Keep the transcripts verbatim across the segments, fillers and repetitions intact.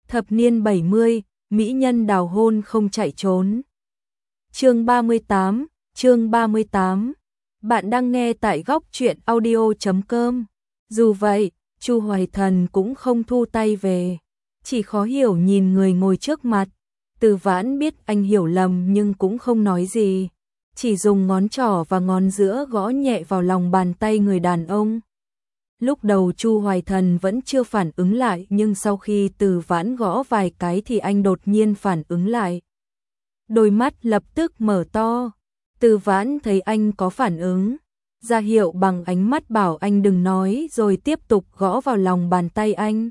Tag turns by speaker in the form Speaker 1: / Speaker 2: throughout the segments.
Speaker 1: Thập niên bảy mươi, mỹ nhân đào hôn không chạy trốn. Chương ba mươi tám, chương ba mươi tám. Bạn đang nghe tại góc truyện audio chấm com. Dù vậy, Chu Hoài Thần cũng không thu tay về, chỉ khó hiểu nhìn người ngồi trước mặt. Từ Vãn biết anh hiểu lầm nhưng cũng không nói gì, chỉ dùng ngón trỏ và ngón giữa gõ nhẹ vào lòng bàn tay người đàn ông. Lúc đầu Chu Hoài Thần vẫn chưa phản ứng lại, nhưng sau khi Từ Vãn gõ vài cái thì anh đột nhiên phản ứng lại. Đôi mắt lập tức mở to. Từ Vãn thấy anh có phản ứng, ra hiệu bằng ánh mắt bảo anh đừng nói, rồi tiếp tục gõ vào lòng bàn tay anh.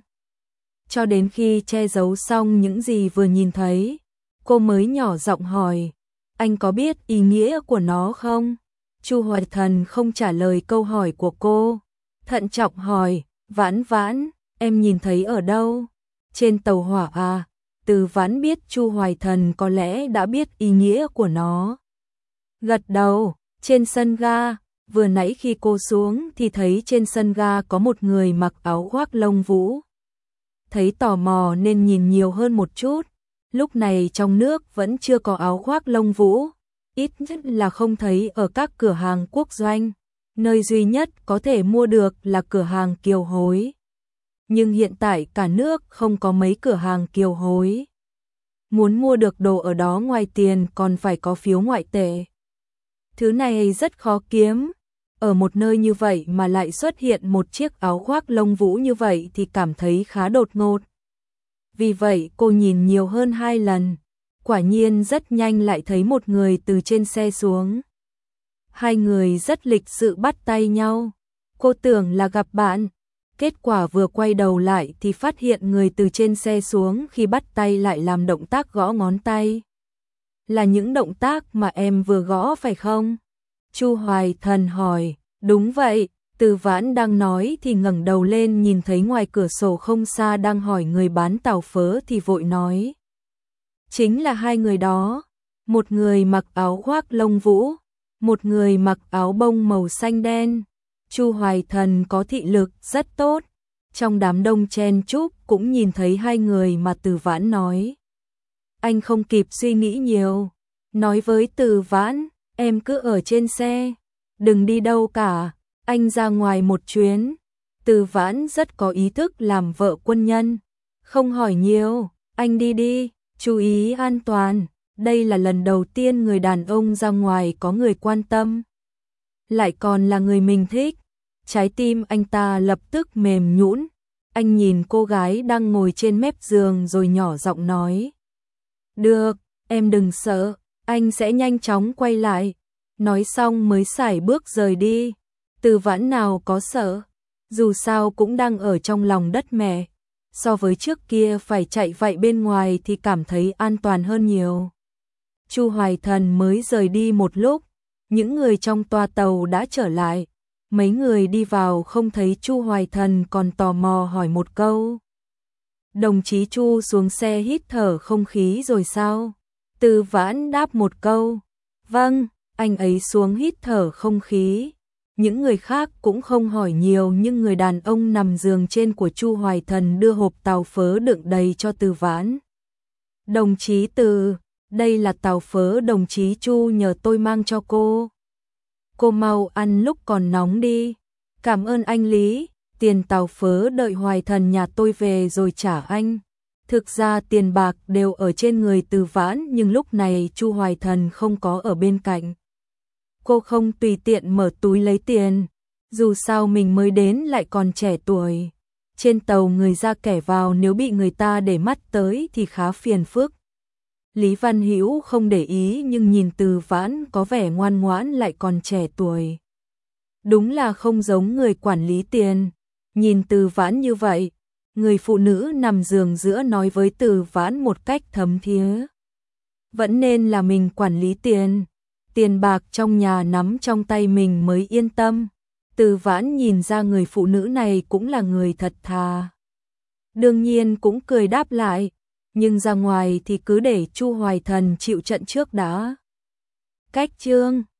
Speaker 1: Cho đến khi che giấu xong những gì vừa nhìn thấy, cô mới nhỏ giọng hỏi, anh có biết ý nghĩa của nó không? Chu Hoài Thần không trả lời câu hỏi của cô, thận trọng hỏi, Vãn Vãn, em nhìn thấy ở đâu? Trên tàu hỏa à? Từ Vãn biết Chu Hoài Thần có lẽ đã biết ý nghĩa của nó. Gật đầu. Trên sân ga, vừa nãy khi cô xuống thì thấy trên sân ga có một người mặc áo khoác lông vũ. Thấy tò mò nên nhìn nhiều hơn một chút. Lúc này trong nước vẫn chưa có áo khoác lông vũ, ít nhất là không thấy ở các cửa hàng quốc doanh. Nơi duy nhất có thể mua được là cửa hàng kiều hối. Nhưng hiện tại cả nước không có mấy cửa hàng kiều hối. Muốn mua được đồ ở đó ngoài tiền còn phải có phiếu ngoại tệ. Thứ này rất khó kiếm. Ở một nơi như vậy mà lại xuất hiện một chiếc áo khoác lông vũ như vậy thì cảm thấy khá đột ngột. Vì vậy cô nhìn nhiều hơn hai lần. Quả nhiên rất nhanh lại thấy một người từ trên xe xuống. Hai người rất lịch sự bắt tay nhau. Cô tưởng là gặp bạn. Kết quả vừa quay đầu lại thì phát hiện người từ trên xe xuống khi bắt tay lại làm động tác gõ ngón tay. Là những động tác mà em vừa gõ phải không? Chu Hoài Thần hỏi. Đúng vậy. Từ Vãn đang nói thì ngẩng đầu lên nhìn thấy ngoài cửa sổ không xa đang hỏi người bán tàu phớ thì vội nói. Chính là hai người đó. Một người mặc áo khoác lông vũ, một người mặc áo bông màu xanh đen. Chu Hoài Thần có thị lực rất tốt. Trong đám đông chen chúc cũng nhìn thấy hai người mà Từ Vãn nói. Anh không kịp suy nghĩ nhiều. Nói với Từ Vãn, em cứ ở trên xe. Đừng đi đâu cả. Anh ra ngoài một chuyến. Từ Vãn rất có ý thức làm vợ quân nhân. Không hỏi nhiều. Anh đi đi. Chú ý an toàn. Đây là lần đầu tiên người đàn ông ra ngoài có người quan tâm. Lại còn là người mình thích. Trái tim anh ta lập tức mềm nhũn. Anh nhìn cô gái đang ngồi trên mép giường rồi nhỏ giọng nói. Được, em đừng sợ, anh sẽ nhanh chóng quay lại. Nói xong mới sải bước rời đi. Từ Vãn nào có sợ, dù sao cũng đang ở trong lòng đất mẹ. So với trước kia phải chạy vạy bên ngoài thì cảm thấy an toàn hơn nhiều. Chu Hoài Thần mới rời đi một lúc, những người trong toa tàu đã trở lại. Mấy người đi vào không thấy Chu Hoài Thần còn tò mò hỏi một câu. Đồng chí Chu xuống xe hít thở không khí rồi sao? Từ Vãn đáp một câu. Vâng, anh ấy xuống hít thở không khí. Những người khác cũng không hỏi nhiều, nhưng người đàn ông nằm giường trên của Chu Hoài Thần đưa hộp tàu phớ đựng đầy cho Từ Vãn. Đồng chí Từ, đây là tàu phớ đồng chí Chu nhờ tôi mang cho cô. Cô mau ăn lúc còn nóng đi. Cảm ơn anh Lý, tiền tàu phớ đợi Hoài Thần nhà tôi về rồi trả anh. Thực ra tiền bạc đều ở trên người Từ Vãn, nhưng lúc này Chu Hoài Thần không có ở bên cạnh. Cô không tùy tiện mở túi lấy tiền, dù sao mình mới đến lại còn trẻ tuổi. Trên tàu người ra kẻ vào, nếu bị người ta để mắt tới thì khá phiền phức. Lý Văn Hữu không để ý, nhưng nhìn Từ Vãn có vẻ ngoan ngoãn lại còn trẻ tuổi. Đúng là không giống người quản lý tiền. Nhìn Từ Vãn như vậy, người phụ nữ nằm giường giữa nói với Từ Vãn một cách thấm thía. Vẫn nên là mình quản lý tiền. Tiền bạc trong nhà nắm trong tay mình mới yên tâm. Từ Vãn nhìn ra người phụ nữ này cũng là người thật thà. Đương nhiên cũng cười đáp lại. Nhưng ra ngoài thì cứ để Chu Hoài Thần chịu trận trước đã. Cách chương